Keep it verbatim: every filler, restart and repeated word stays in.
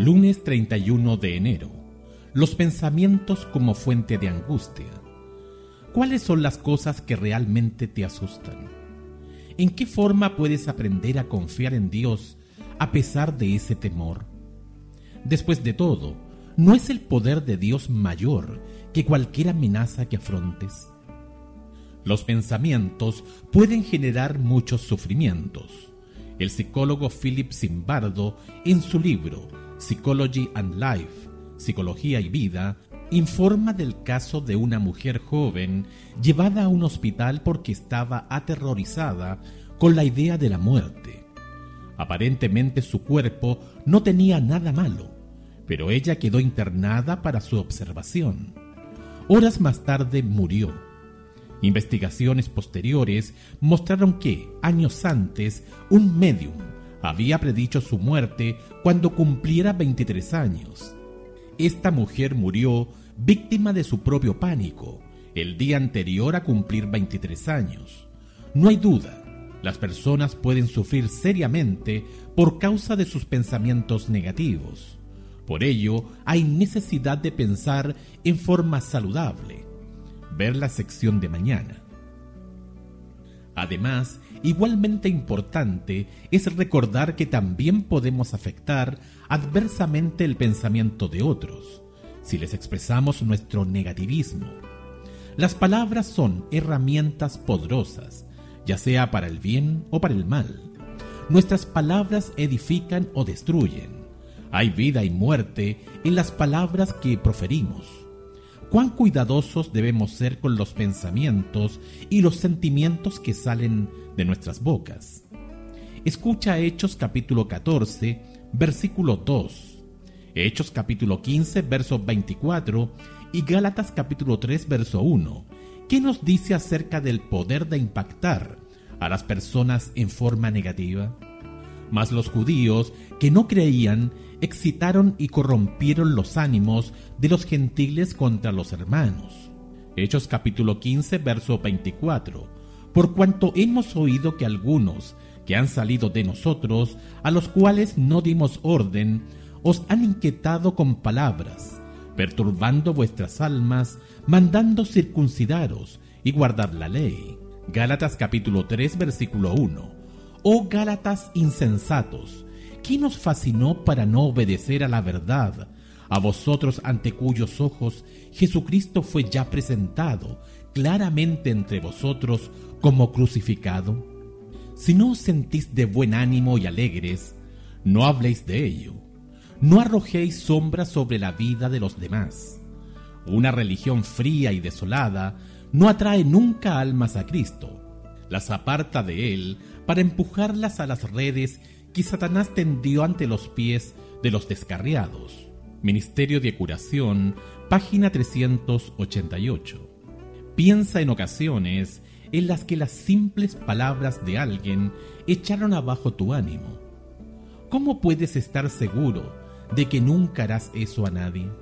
Lunes treinta y uno de enero. Los pensamientos como fuente de angustia. ¿Cuáles son las cosas que realmente te asustan? ¿En qué forma puedes aprender a confiar en Dios a pesar de ese temor? Después de todo, ¿no es el poder de Dios mayor que cualquier amenaza que afrontes? Los pensamientos pueden generar muchos sufrimientos. El psicólogo Philip Zimbardo, en su libro Psychology and Life, Psicología y Vida, informa del caso de una mujer joven llevada a un hospital porque estaba aterrorizada con la idea de la muerte. Aparentemente su cuerpo no tenía nada malo, pero ella quedó internada para su observación. Horas más tarde murió. Investigaciones posteriores mostraron que, años antes, un médium había predicho su muerte cuando cumpliera veintitrés años. Esta mujer murió víctima de su propio pánico el día anterior a cumplir veintitrés años. No hay duda, las personas pueden sufrir seriamente por causa de sus pensamientos negativos. Por ello, hay necesidad de pensar en forma saludable. Ver la sección de mañana. Además, igualmente importante es recordar que también podemos afectar adversamente el pensamiento de otros, si les expresamos nuestro negativismo. Las palabras son herramientas poderosas, ya sea para el bien o para el mal. Nuestras palabras edifican o destruyen. Hay vida y muerte en las palabras que proferimos. Cuán cuidadosos debemos ser con los pensamientos y los sentimientos que salen de nuestras bocas. Escucha Hechos capítulo catorce, versículo dos, Hechos capítulo quince, verso veinticuatro y Gálatas capítulo tres, verso uno, que nos dice acerca del poder de impactar a las personas en forma negativa. Mas los judíos que no creían excitaron y corrompieron los ánimos de los gentiles contra los hermanos. Hechos capítulo quince, verso veinticuatro. Por cuanto hemos oído que algunos que han salido de nosotros, a los cuales no dimos orden, os han inquietado con palabras, perturbando vuestras almas, mandando circuncidaros y guardar la ley. Gálatas capítulo tres, versículo uno. Oh Gálatas insensatos, ¿quién os fascinó para no obedecer a la verdad, a vosotros ante cuyos ojos Jesucristo fue ya presentado claramente entre vosotros como crucificado? Si no os sentís de buen ánimo y alegres, no habléis de ello. No arrojéis sombra sobre la vida de los demás. Una religión fría y desolada no atrae nunca almas a Cristo. Las aparta de Él para empujarlas a las redes que Satanás tendió ante los pies de los descarriados. Ministerio de Curación, página trescientos ochenta y ocho. Piensa en ocasiones en las que las simples palabras de alguien echaron abajo tu ánimo. ¿Cómo puedes estar seguro de que nunca harás eso a nadie?